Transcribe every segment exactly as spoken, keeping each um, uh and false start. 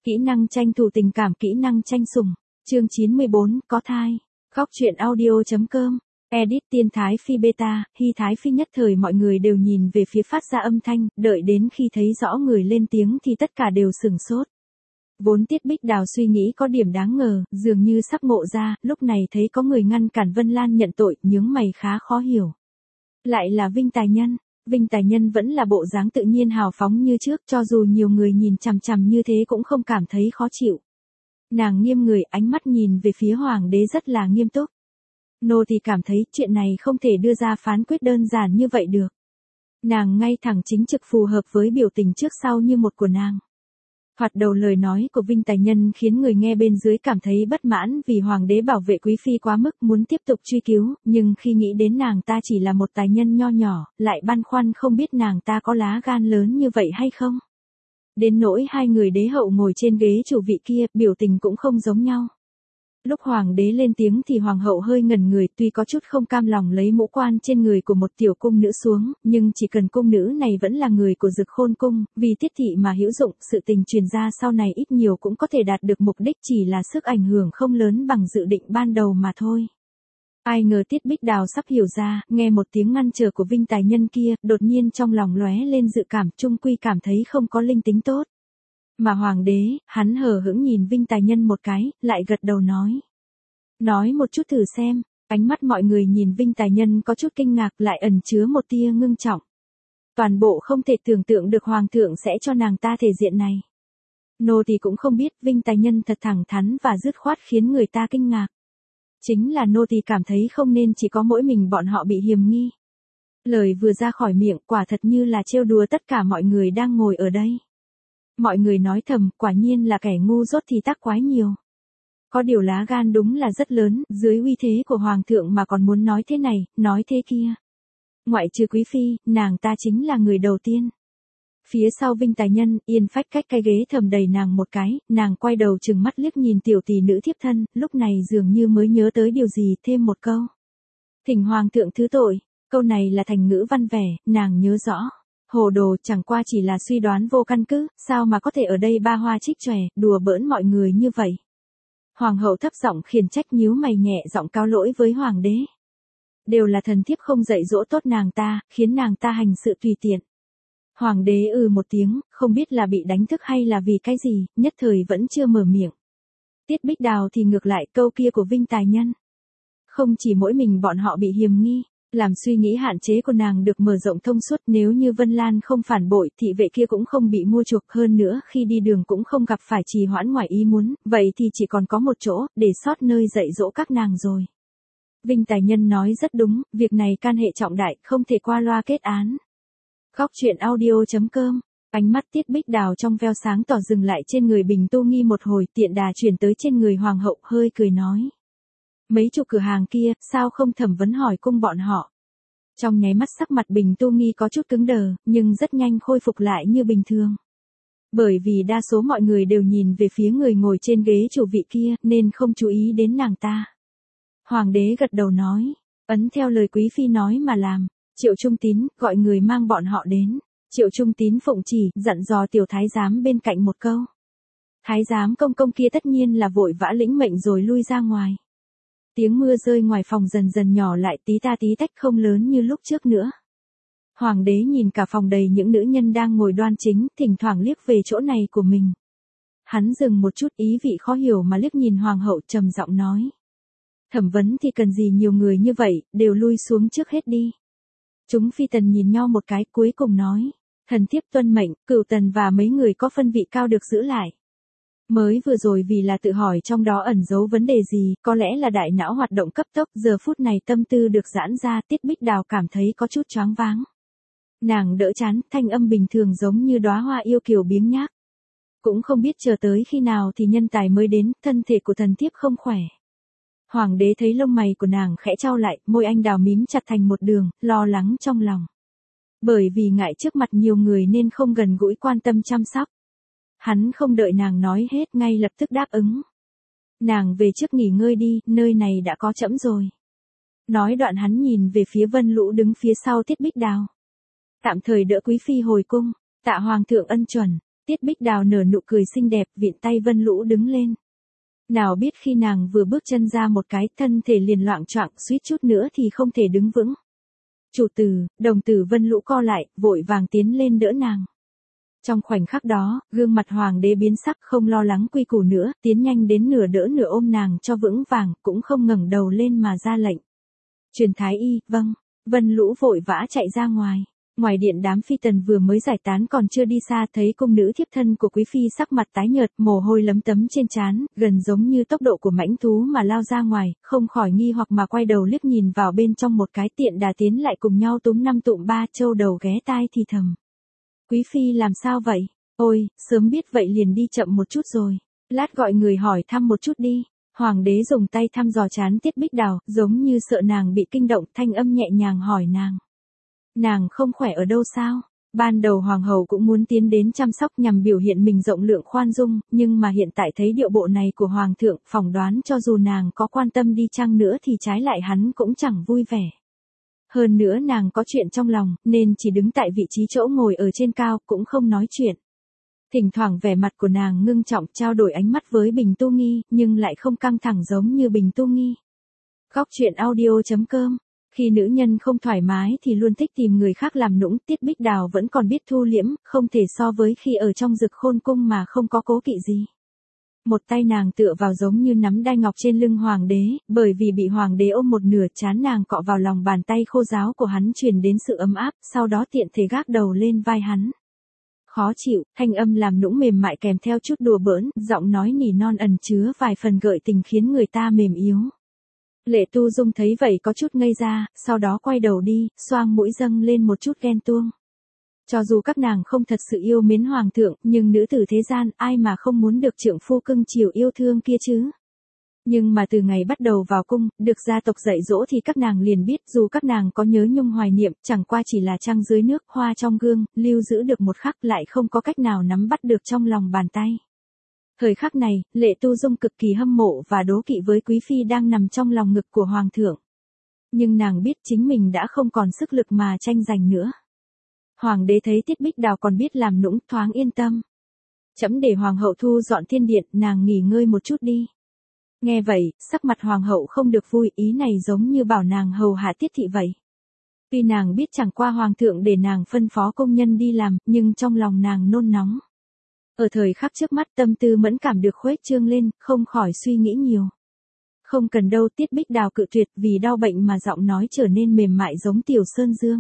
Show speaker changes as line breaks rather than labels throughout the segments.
Kỹ năng tranh thủ tình cảm, kỹ năng tranh sủng. Chương chín mươi bốn, có thai. Góc truyện audio.com. Edit Tiên Thái Phi Beta, Hy Thái Phi. Nhất thời mọi người đều nhìn về phía phát ra âm thanh, đợi đến khi thấy rõ người lên tiếng thì tất cả đều sửng sốt. Vốn Tiết Bích Đào suy nghĩ có điểm đáng ngờ, dường như sắp ngộ ra, lúc này thấy có người ngăn cản Vân Lan nhận tội, nhướng mày khá khó hiểu. Lại là Vinh Tài Nhân. Vinh Tài Nhân vẫn là bộ dáng tự nhiên hào phóng như trước, cho dù nhiều người nhìn chằm chằm như thế cũng không cảm thấy khó chịu. Nàng nghiêm người, ánh mắt nhìn về phía hoàng đế rất là nghiêm túc. Nô thì cảm thấy chuyện này không thể đưa ra phán quyết đơn giản như vậy được. Nàng ngay thẳng chính trực phù hợp với biểu tình trước sau như một của nàng. Thoạt đầu lời nói của Vinh Tài Nhân khiến người nghe bên dưới cảm thấy bất mãn vì hoàng đế bảo vệ quý phi quá mức, muốn tiếp tục truy cứu, nhưng khi nghĩ đến nàng ta chỉ là một tài nhân nho nhỏ, lại băn khoăn không biết nàng ta có lá gan lớn như vậy hay không. Đến nỗi hai người đế hậu ngồi trên ghế chủ vị kia, biểu tình cũng không giống nhau. Lúc hoàng đế lên tiếng thì hoàng hậu hơi ngẩn người, tuy có chút không cam lòng lấy mũ quan trên người của một tiểu cung nữ xuống, nhưng chỉ cần cung nữ này vẫn là người của Dực Khôn cung, vì tiết thị mà hữu dụng, sự tình truyền ra sau này ít nhiều cũng có thể đạt được mục đích, chỉ là sức ảnh hưởng không lớn bằng dự định ban đầu mà thôi. Ai ngờ Tiết Bích Đào sắp hiểu ra, nghe một tiếng ngăn trở của Vinh Tài Nhân kia, đột nhiên trong lòng lóe lên dự cảm, chung quy cảm thấy không có linh tính tốt. Mà hoàng đế, hắn hờ hững nhìn Vinh Tài Nhân một cái, lại gật đầu nói. Nói một chút thử xem, ánh mắt mọi người nhìn Vinh Tài Nhân có chút kinh ngạc, lại ẩn chứa một tia ngưng trọng. Toàn bộ không thể tưởng tượng được hoàng thượng sẽ cho nàng ta thể diện này. Nô thì cũng không biết, Vinh Tài Nhân thật thẳng thắn và dứt khoát khiến người ta kinh ngạc. Chính là nô thì cảm thấy không nên chỉ có mỗi mình bọn họ bị hiềm nghi. Lời vừa ra khỏi miệng quả thật như là trêu đùa tất cả mọi người đang ngồi ở đây. Mọi người nói thầm, quả nhiên là kẻ ngu dốt thì tác quái nhiều. Có điều lá gan đúng là rất lớn, dưới uy thế của hoàng thượng mà còn muốn nói thế này, nói thế kia. Ngoại trừ quý phi, nàng ta chính là người đầu tiên. Phía sau Vinh Tài Nhân, Yên Phách cách cái ghế thầm đầy nàng một cái, nàng quay đầu trừng mắt liếc nhìn tiểu tỷ nữ thiếp thân, lúc này dường như mới nhớ tới điều gì, thêm một câu. Thỉnh hoàng thượng thứ tội, câu này là thành ngữ văn vẻ, nàng nhớ rõ. Hồ đồ, chẳng qua chỉ là suy đoán vô căn cứ, sao mà có thể ở đây ba hoa trích chòe, đùa bỡn mọi người như vậy. Hoàng hậu thấp giọng khiển trách, nhíu mày nhẹ giọng cáo lỗi với hoàng đế. Đều là thần thiếp không dạy dỗ tốt nàng ta, khiến nàng ta hành sự tùy tiện. Hoàng đế ừ một tiếng, không biết là bị đánh thức hay là vì cái gì, nhất thời vẫn chưa mở miệng. Tiết Bích Đào thì ngược lại câu kia của Vinh Tài Nhân. Không chỉ mỗi mình bọn họ bị hiềm nghi, làm suy nghĩ hạn chế của nàng được mở rộng thông suốt, nếu như Vân Lan không phản bội, thị vệ kia cũng không bị mua chuộc, hơn nữa khi đi đường cũng không gặp phải trì hoãn ngoài ý muốn, vậy thì chỉ còn có một chỗ, để sót nơi dạy dỗ các nàng rồi. Vinh Tài Nhân nói rất đúng, việc này can hệ trọng đại, không thể qua loa kết án. Góc truyện audio.com. Ánh mắt Tiết Bích Đào trong veo sáng tỏ dừng lại trên người Bình Tu Nghi một hồi, tiện đà chuyển tới trên người hoàng hậu, hơi cười nói. Mấy chục cửa hàng kia, sao không thẩm vấn hỏi cung bọn họ. Trong nháy mắt sắc mặt Bình Tu Nghi có chút cứng đờ, nhưng rất nhanh khôi phục lại như bình thường. Bởi vì đa số mọi người đều nhìn về phía người ngồi trên ghế chủ vị kia, nên không chú ý đến nàng ta. Hoàng đế gật đầu nói, ấn theo lời quý phi nói mà làm. Triệu Trung Tín, gọi người mang bọn họ đến. Triệu Trung Tín phụng chỉ, dặn dò tiểu thái giám bên cạnh một câu. Thái giám công công kia tất nhiên là vội vã lĩnh mệnh rồi lui ra ngoài. Tiếng mưa rơi ngoài phòng dần dần nhỏ lại, tí ta tí tách, không lớn như lúc trước nữa. Hoàng đế nhìn cả phòng đầy những nữ nhân đang ngồi đoan chính, thỉnh thoảng liếc về chỗ này của mình. Hắn dừng một chút, ý vị khó hiểu mà liếc nhìn hoàng hậu, trầm giọng nói. Thẩm vấn thì cần gì nhiều người như vậy, đều lui xuống trước hết đi. Chúng phi tần nhìn nhau một cái, cuối cùng nói. Thần thiếp tuân mệnh, Cửu Tần và mấy người có phân vị cao được giữ lại. Mới vừa rồi vì là tự hỏi trong đó ẩn giấu vấn đề gì, có lẽ là đại não hoạt động cấp tốc, giờ phút này tâm tư được giãn ra, Tiết Bích Đào cảm thấy có chút choáng váng. Nàng đỡ chán, thanh âm bình thường giống như đóa hoa yêu kiều biếng nhác. Cũng không biết chờ tới khi nào thì nhân tài mới đến, thân thể của thần thiếp không khỏe. Hoàng đế thấy lông mày của nàng khẽ chau lại, môi anh đào mím chặt thành một đường, lo lắng trong lòng. Bởi vì ngại trước mặt nhiều người nên không gần gũi quan tâm chăm sóc. Hắn không đợi nàng nói hết, ngay lập tức đáp ứng. Nàng về trước nghỉ ngơi đi, nơi này đã có trẫm rồi. Nói đoạn hắn nhìn về phía Vân Lũ đứng phía sau Tiết Bích Đào. Tạm thời đỡ quý phi hồi cung, tạ hoàng thượng ân chuẩn. Tiết Bích Đào nở nụ cười xinh đẹp, vịn tay Vân Lũ đứng lên. Nào biết khi nàng vừa bước chân ra một cái, thân thể liền loạng choạng, suýt chút nữa thì không thể đứng vững. Chủ tử, đồng tử Vân Lũ co lại, vội vàng tiến lên đỡ nàng. Trong khoảnh khắc đó, gương mặt hoàng đế biến sắc, không lo lắng quy củ nữa, tiến nhanh đến nửa đỡ nửa ôm nàng cho vững vàng, cũng không ngẩng đầu lên mà ra lệnh. Truyền thái y, vâng. Vân Lũ vội vã chạy ra ngoài. Ngoài điện đám phi tần vừa mới giải tán còn chưa đi xa, thấy cung nữ thiếp thân của quý phi sắc mặt tái nhợt, mồ hôi lấm tấm trên trán, gần giống như tốc độ của mãnh thú mà lao ra ngoài, không khỏi nghi hoặc mà quay đầu liếc nhìn vào bên trong một cái, tiện đà tiến lại cùng nhau túm năm tụm ba, châu đầu ghé tai thì thầm. Quý phi làm sao vậy? Ôi, sớm biết vậy liền đi chậm một chút rồi. Lát gọi người hỏi thăm một chút đi. Hoàng đế dùng tay thăm dò trán Tiết Bích Đào, giống như sợ nàng bị kinh động, thanh âm nhẹ nhàng hỏi nàng. Nàng không khỏe ở đâu sao? Ban đầu hoàng hậu cũng muốn tiến đến chăm sóc nhằm biểu hiện mình rộng lượng khoan dung, nhưng mà hiện tại thấy điệu bộ này của hoàng thượng, phỏng đoán cho dù nàng có quan tâm đi chăng nữa thì trái lại hắn cũng chẳng vui vẻ. Hơn nữa nàng có chuyện trong lòng, nên chỉ đứng tại vị trí chỗ ngồi ở trên cao, cũng không nói chuyện. Thỉnh thoảng vẻ mặt của nàng ngưng trọng, trao đổi ánh mắt với Bình Tu Nghi, nhưng lại không căng thẳng giống như Bình Tu Nghi. Góc truyện audio chấm com. Khi nữ nhân không thoải mái thì luôn thích tìm người khác làm nũng, Tiết Bích Đào vẫn còn biết thu liễm, không thể so với khi ở trong Dực Khôn cung mà không có cố kỵ gì. Một tay nàng tựa vào giống như nắm đai ngọc trên lưng hoàng đế, bởi vì bị hoàng đế ôm một nửa, trán nàng cọ vào lòng bàn tay khô ráo của hắn truyền đến sự ấm áp, sau đó tiện thể gác đầu lên vai hắn. Khó chịu, thanh âm làm nũng mềm mại kèm theo chút đùa bỡn, giọng nói nỉ non ẩn chứa vài phần gợi tình khiến người ta mềm yếu. Lệ Tu Dung thấy vậy có chút ngây ra, sau đó quay đầu đi, xoang mũi dâng lên một chút ghen tuông. Cho dù các nàng không thật sự yêu mến hoàng thượng, nhưng nữ tử thế gian ai mà không muốn được trượng phu cưng chiều yêu thương kia chứ. Nhưng mà từ ngày bắt đầu vào cung, được gia tộc dạy dỗ thì các nàng liền biết, dù các nàng có nhớ nhung hoài niệm, chẳng qua chỉ là trăng dưới nước, hoa trong gương, lưu giữ được một khắc lại không có cách nào nắm bắt được trong lòng bàn tay. Thời khắc này, Lệ Tu Dung cực kỳ hâm mộ và đố kỵ với quý phi đang nằm trong lòng ngực của hoàng thượng. Nhưng nàng biết chính mình đã không còn sức lực mà tranh giành nữa. Hoàng đế thấy Tiết Bích Đào còn biết làm nũng, thoáng yên tâm. Chấm để hoàng hậu thu dọn thiên điện, nàng nghỉ ngơi một chút đi. Nghe vậy, sắc mặt hoàng hậu không được vui, ý này giống như bảo nàng hầu hạ Tiết thị vậy. Tuy nàng biết chẳng qua hoàng thượng để nàng phân phó công nhân đi làm, nhưng trong lòng nàng nôn nóng. Ở thời khắc trước mắt tâm tư mẫn cảm được khuếch trương lên, không khỏi suy nghĩ nhiều. Không cần đâu, Tiết Bích Đào cự tuyệt, vì đau bệnh mà giọng nói trở nên mềm mại giống tiểu sơn dương.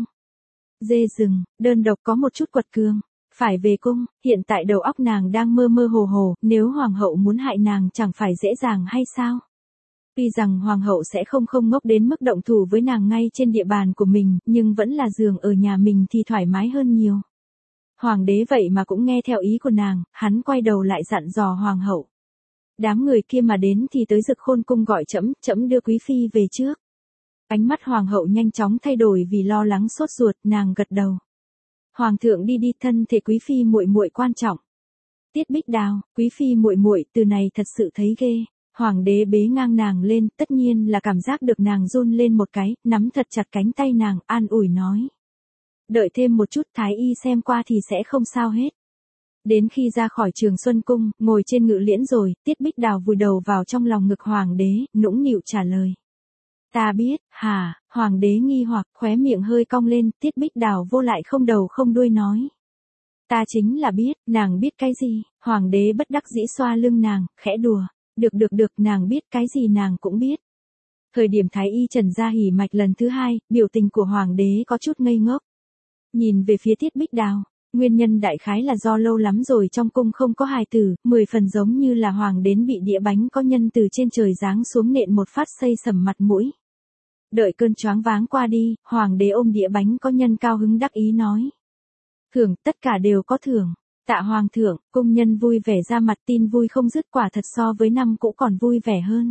Dê rừng, đơn độc có một chút quật cường. Phải về cung, hiện tại đầu óc nàng đang mơ mơ hồ hồ, nếu hoàng hậu muốn hại nàng chẳng phải dễ dàng hay sao? Tuy rằng hoàng hậu sẽ không không ngốc đến mức động thủ với nàng ngay trên địa bàn của mình, nhưng vẫn là giường ở nhà mình thì thoải mái hơn nhiều. Hoàng đế vậy mà cũng nghe theo ý của nàng, hắn quay đầu lại dặn dò hoàng hậu. Đám người kia mà đến thì tới Dực Khôn cung gọi trẫm, trẫm đưa quý phi về trước. Ánh mắt hoàng hậu nhanh chóng thay đổi vì lo lắng sốt ruột, nàng gật đầu. Hoàng thượng đi đi, thân thể quý phi muội muội quan trọng. Tiết Bích Đào, quý phi muội muội, từ này thật sự thấy ghê. Hoàng đế bế ngang nàng lên, tất nhiên là cảm giác được nàng run lên một cái, nắm thật chặt cánh tay nàng, an ủi nói. Đợi thêm một chút, thái y xem qua thì sẽ không sao hết. Đến khi ra khỏi Trường Xuân cung, ngồi trên ngự liễn rồi, Tiết Bích Đào vùi đầu vào trong lòng ngực hoàng đế, nũng nịu trả lời. Ta biết, hả, hoàng đế nghi hoặc, khóe miệng hơi cong lên, Tiết Bích Đào vô lại không đầu không đuôi nói. Ta chính là biết, nàng biết cái gì, hoàng đế bất đắc dĩ xoa lưng nàng, khẽ đùa. Được được được, nàng biết cái gì nàng cũng biết. Thời điểm thái y Trần gia hỉ mạch lần thứ hai, biểu tình của hoàng đế có chút ngây ngốc. Nhìn về phía Tiết Bích Đào, nguyên nhân đại khái là do lâu lắm rồi trong cung không có hài tử, mười phần giống như là hoàng đến bị đĩa bánh có nhân từ trên trời giáng xuống nện một phát xây sầm mặt mũi. Đợi cơn choáng váng qua đi, hoàng đế ôm đĩa bánh có nhân cao hứng đắc ý nói. Thưởng, tất cả đều có thưởng. Tạ hoàng thượng, cung nhân vui vẻ ra mặt, tin vui không dứt, quả thật so với năm cũ còn vui vẻ hơn.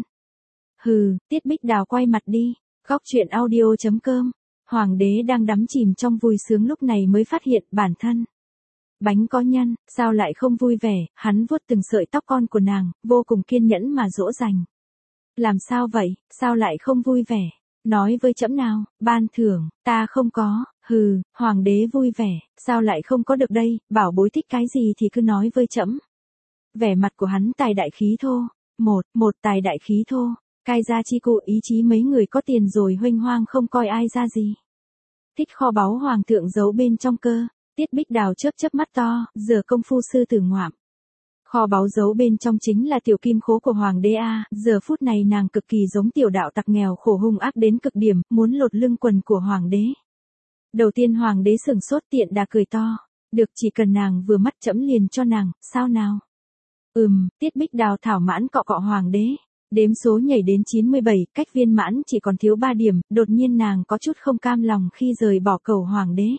Hừ, Tiết Bích Đào quay mặt đi. Góc truyện audio chấm com. Hoàng đế đang đắm chìm trong vui sướng lúc này mới phát hiện bản thân. Bánh có nhân, sao lại không vui vẻ, hắn vuốt từng sợi tóc con của nàng, vô cùng kiên nhẫn mà dỗ dành. Làm sao vậy, sao lại không vui vẻ? Nói với trẫm nào, ban thưởng, ta không có, Hừ, hoàng đế vui vẻ, sao lại không có được đây, bảo bối thích cái gì thì cứ nói với trẫm. Vẻ mặt của hắn tài đại khí thô, một, một tài đại khí thô, cai gia chi cụ ý chí mấy người có tiền rồi huênh hoang không coi ai ra gì. Thích kho báu hoàng thượng giấu bên trong cơ, Tiết Bích Đào chớp chớp mắt to, giờ công phu sư tử ngoạm. Kho báu giấu bên trong chính là tiểu kim khố của hoàng đế a, giờ phút này nàng cực kỳ giống tiểu đạo tặc nghèo khổ hung ác đến cực điểm, muốn lột lưng quần của hoàng đế. Đầu tiên hoàng đế sửng sốt tiện đà cười to, được chỉ cần nàng vừa mắt trẫm liền cho nàng, sao nào? Ừm, Tiết Bích Đào thảo mãn cọ cọ hoàng đế, đếm số nhảy đến chín mươi bảy, cách viên mãn chỉ còn thiếu ba điểm, đột nhiên nàng có chút không cam lòng khi rời bỏ cầu hoàng đế.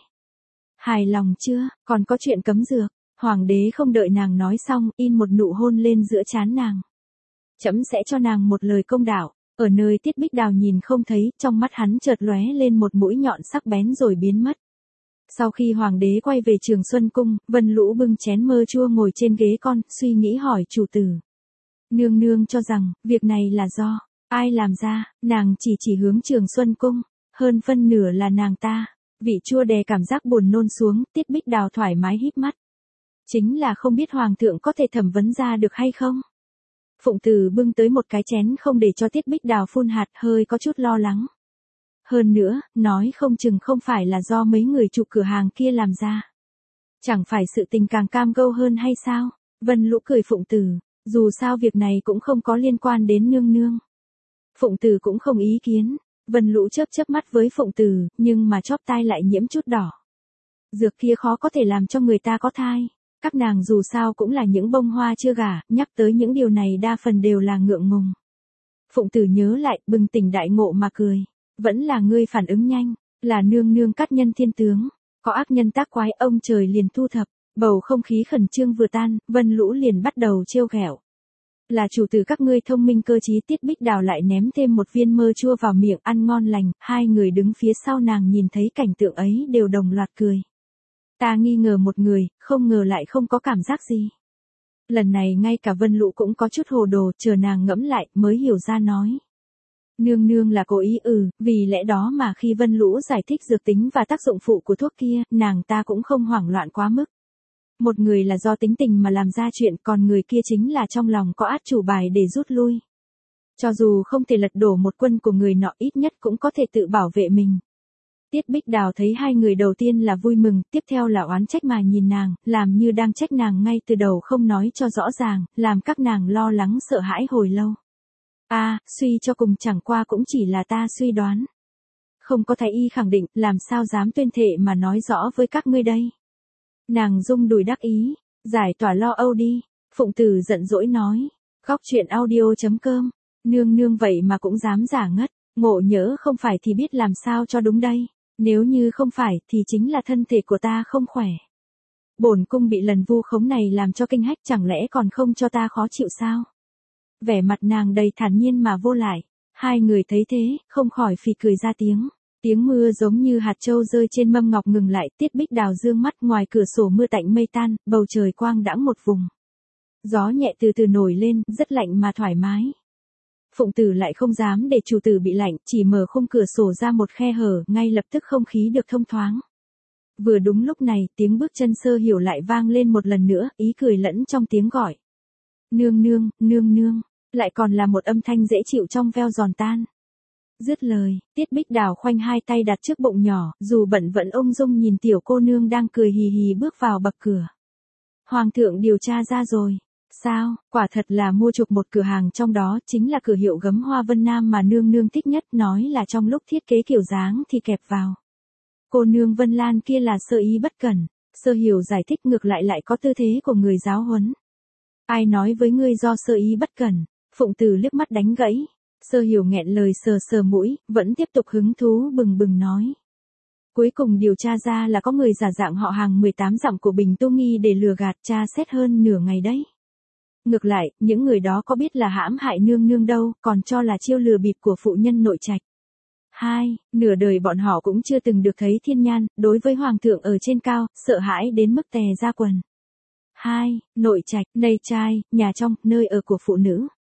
Hài lòng chưa, còn có chuyện cấm dược, hoàng đế không đợi nàng nói xong, in một nụ hôn lên giữa trán nàng. Trẫm sẽ cho nàng một lời công đạo. Ở nơi Tiết Bích Đào nhìn không thấy, trong mắt hắn chợt lóe lên một mũi nhọn sắc bén rồi biến mất. Sau khi hoàng đế quay về Trường Xuân Cung, Vân Lũ bưng chén mơ chua ngồi trên ghế con, suy nghĩ hỏi chủ tử. Nương nương cho rằng, việc này là do ai làm ra, nàng chỉ chỉ hướng Trường Xuân Cung, hơn phân nửa là nàng ta. Vị chua đè cảm giác buồn nôn xuống, Tiết Bích Đào thoải mái híp mắt. Chính là không biết hoàng thượng có thể thẩm vấn ra được hay không? Phụng Tử bưng tới một cái chén không để cho Tiết Bích Đào phun hạt, hơi có chút lo lắng. Hơn nữa, nói không chừng không phải là do mấy người chủ cửa hàng kia làm ra. Chẳng phải sự tình càng cam go hơn hay sao? Vân Lũ cười Phụng Tử, dù sao việc này cũng không có liên quan đến nương nương. Phụng Tử cũng không ý kiến. Vân Lũ chớp chớp mắt với Phụng Tử, nhưng mà chóp tai lại nhiễm chút đỏ. Dược kia khó có thể làm cho người ta có thai. Các nàng dù sao cũng là những bông hoa chưa gả, nhắc tới những điều này đa phần đều là ngượng ngùng. Phụng Tử nhớ lại, bừng tỉnh đại ngộ mà cười. Vẫn là ngươi phản ứng nhanh, là nương nương cắt nhân thiên tướng. Có ác nhân tác quái ông trời liền thu thập, bầu không khí khẩn trương vừa tan, Vân Lũ liền bắt đầu trêu ghẹo. Là chủ tử các ngươi thông minh cơ trí. Tiết Bích Đào lại ném thêm một viên mơ chua vào miệng ăn ngon lành, hai người đứng phía sau nàng nhìn thấy cảnh tượng ấy đều đồng loạt cười. Ta nghi ngờ một người, không ngờ lại không có cảm giác gì. Lần này ngay cả Vân Lũ cũng có chút hồ đồ, chờ nàng ngẫm lại mới hiểu ra nói. Nương nương là cố ý ừ, vì lẽ đó mà khi Vân Lũ giải thích dược tính và tác dụng phụ của thuốc kia, nàng ta cũng không hoảng loạn quá mức. Một người là do tính tình mà làm ra chuyện, còn người kia chính là trong lòng có át chủ bài để rút lui. Cho dù không thể lật đổ một quân của người nọ, ít nhất cũng có thể tự bảo vệ mình. Tiết Bích Đào thấy hai người đầu tiên là vui mừng, tiếp theo là oán trách mà nhìn nàng, làm như đang trách nàng ngay từ đầu không nói cho rõ ràng, làm các nàng lo lắng sợ hãi hồi lâu. A, à, suy cho cùng chẳng qua cũng chỉ là ta suy đoán. Không có thái y khẳng định, làm sao dám tuyên thệ mà nói rõ với các ngươi đây. Nàng rung đùi đắc ý, giải tỏa lo âu đi. Phụng Tử giận dỗi nói, góc chuyện audio chấm com, nương nương vậy mà cũng dám giả ngất, ngộ nhỡ không phải thì biết làm sao cho đúng đây. Nếu như không phải thì chính là thân thể của ta không khỏe. Bổn cung bị lần vu khống này làm cho kinh hách, chẳng lẽ còn không cho ta khó chịu sao? Vẻ mặt nàng đầy thản nhiên mà vô lại. Hai người thấy thế, không khỏi phì cười ra tiếng. Tiếng mưa giống như hạt châu rơi trên mâm ngọc ngừng lại. Tiết Bích Đào dương mắt, ngoài cửa sổ mưa tạnh mây tan, bầu trời quang đãng một vùng. Gió nhẹ từ từ nổi lên, rất lạnh mà thoải mái. Phụng Tử lại không dám để chủ tử bị lạnh, chỉ mở khung cửa sổ ra một khe hở, ngay lập tức không khí được thông thoáng. Vừa đúng lúc này, tiếng bước chân Sơ Hiểu lại vang lên một lần nữa, ý cười lẫn trong tiếng gọi. Nương nương, nương nương, lại còn là một âm thanh dễ chịu trong veo giòn tan. Dứt lời, Tiết Bích Đào khoanh hai tay đặt trước bụng nhỏ, dù bận vẫn ung dung nhìn tiểu cô nương đang cười hì hì bước vào bậc cửa. Hoàng thượng điều tra ra rồi. Sao, quả thật là mua chuộc một cửa hàng, trong đó chính là cửa hiệu gấm hoa Vân Nam mà nương nương thích nhất, nói là trong lúc thiết kế kiểu dáng thì kẹp vào. Cô nương Vân Lan kia là sơ ý bất cẩn. Sơ Hiểu giải thích, ngược lại lại có tư thế của người giáo huấn. Ai nói với ngươi do sơ ý bất cẩn? Phụng Tử liếc mắt đánh gãy. Sơ Hiểu nghẹn lời sờ sờ mũi, vẫn tiếp tục hứng thú bừng bừng nói. Cuối cùng điều tra ra là có người giả dạng họ hàng mười tám dặm của Bình Tô Nghi để lừa gạt, tra xét hơn nửa ngày đấy. Ngược lại, những người đó có biết là hãm hại nương nương đâu, còn cho là chiêu lừa bịp của phụ nhân nội trạch. Hai, nửa đời bọn họ cũng chưa từng được thấy thiên nhan, đối với hoàng thượng ở trên cao, sợ hãi đến mức tè ra quần. Hai, nội trạch, nây trai, nhà trong, nơi ở của phụ nữ.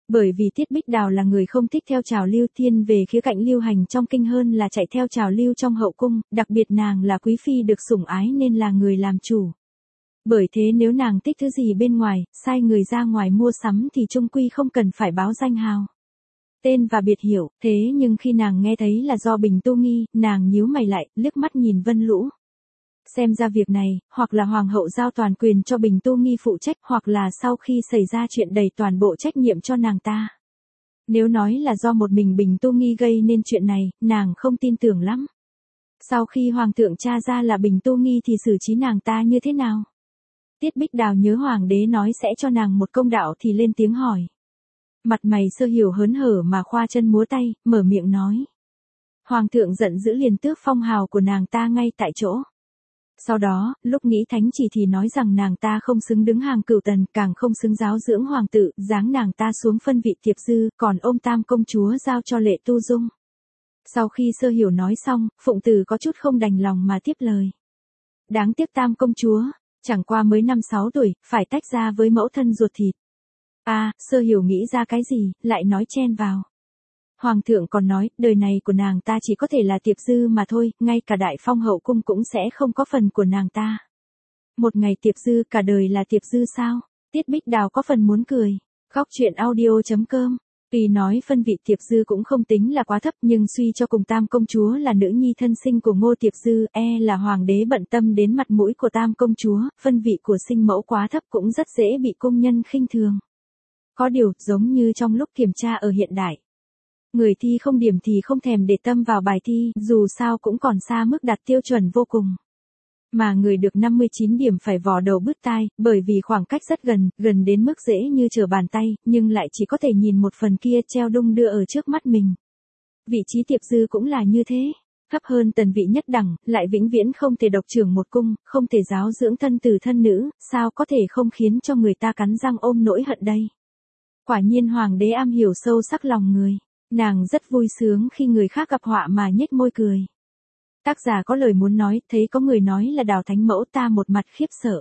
Bởi vì Tiết Bích Đào là người không thích theo trào lưu, thiên về khía cạnh lưu hành trong kinh hơn là chạy theo trào lưu trong hậu cung, đặc biệt nàng là quý phi được sủng ái nên là người làm chủ. Bởi thế nếu nàng thích thứ gì bên ngoài, sai người ra ngoài mua sắm thì chung quy không cần phải báo danh hào, tên và biệt hiệu. Thế nhưng khi nàng nghe thấy là do Bình Tu Nghi, nàng nhíu mày lại, liếc mắt nhìn Vân Lũ. Xem ra việc này, hoặc là hoàng hậu giao toàn quyền cho Bình Tu Nghi phụ trách, hoặc là sau khi xảy ra chuyện đẩy toàn bộ trách nhiệm cho nàng ta. Nếu nói là do một mình Bình Tu Nghi gây nên chuyện này, nàng không tin tưởng lắm. Sau khi hoàng thượng tra ra là Bình Tu Nghi thì xử trí nàng ta như thế nào? Tiết Bích Đào nhớ hoàng đế nói sẽ cho nàng một công đạo thì lên tiếng hỏi. Mặt mày Sơ Hiểu hớn hở mà khoa chân múa tay, mở miệng nói. Hoàng thượng giận dữ liền tước phong hào của nàng ta ngay tại chỗ. Sau đó, lúc nghĩ thánh chỉ thì nói rằng nàng ta không xứng đứng hàng cửu tần, càng không xứng giáo dưỡng hoàng tử, giáng nàng ta xuống phân vị tiệp dư, còn ôm Tam công chúa giao cho Lệ Tu Dung. Sau khi Sơ Hiểu nói xong, Phụng Tử có chút không đành lòng mà tiếp lời. Đáng tiếc Tam công chúa, chẳng qua mới năm sáu tuổi, phải tách ra với mẫu thân ruột thịt. À, Sơ Hiểu nghĩ ra cái gì, lại nói chen vào. Hoàng thượng còn nói, đời này của nàng ta chỉ có thể là tiệp dư mà thôi, ngay cả đại phong hậu cung cũng sẽ không có phần của nàng ta. Một ngày tiệp dư, cả đời là tiệp dư sao? Tiết Bích Đào có phần muốn cười. Góc truyện audio chấm com. Tuy nói phân vị tiệp dư cũng không tính là quá thấp, nhưng suy cho cùng Tam công chúa là nữ nhi thân sinh của Ngô tiệp dư, e là hoàng đế bận tâm đến mặt mũi của Tam công chúa, phân vị của sinh mẫu quá thấp cũng rất dễ bị cung nhân khinh thường. Có điều, giống như trong lúc kiểm tra ở hiện đại. Người thi không điểm thì không thèm để tâm vào bài thi, dù sao cũng còn xa mức đạt tiêu chuẩn vô cùng. Mà người được năm mươi chín điểm phải vò đầu bứt tai, bởi vì khoảng cách rất gần, gần đến mức dễ như trở bàn tay, nhưng lại chỉ có thể nhìn một phần kia treo đung đưa ở trước mắt mình. Vị trí tiệp dư cũng là như thế, thấp hơn tần vị nhất đẳng, lại vĩnh viễn không thể độc trưởng một cung, không thể giáo dưỡng thân tử thân nữ, sao có thể không khiến cho người ta cắn răng ôm nỗi hận đây. Quả nhiên hoàng đế am hiểu sâu sắc lòng người. Nàng rất vui sướng khi người khác gặp họa mà nhếch môi cười. Tác giả có lời muốn nói, thấy có người nói là Đào thánh mẫu, ta một mặt khiếp sợ.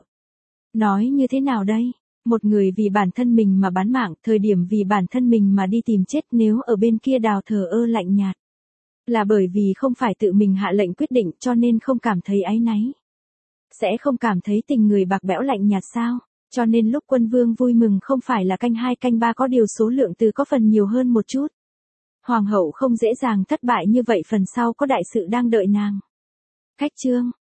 Nói như thế nào đây? Một người vì bản thân mình mà bán mạng, thời điểm vì bản thân mình mà đi tìm chết, nếu ở bên kia Đào thờ ơ lạnh nhạt. Là bởi vì không phải tự mình hạ lệnh quyết định cho nên không cảm thấy áy náy. Sẽ không cảm thấy tình người bạc bẽo lạnh nhạt sao? Cho nên lúc quân vương vui mừng không phải là canh hai canh ba, có điều số lượng từ có phần nhiều hơn một chút. Hoàng hậu không dễ dàng thất bại như vậy, phần sau có đại sự đang đợi nàng. Khách chương.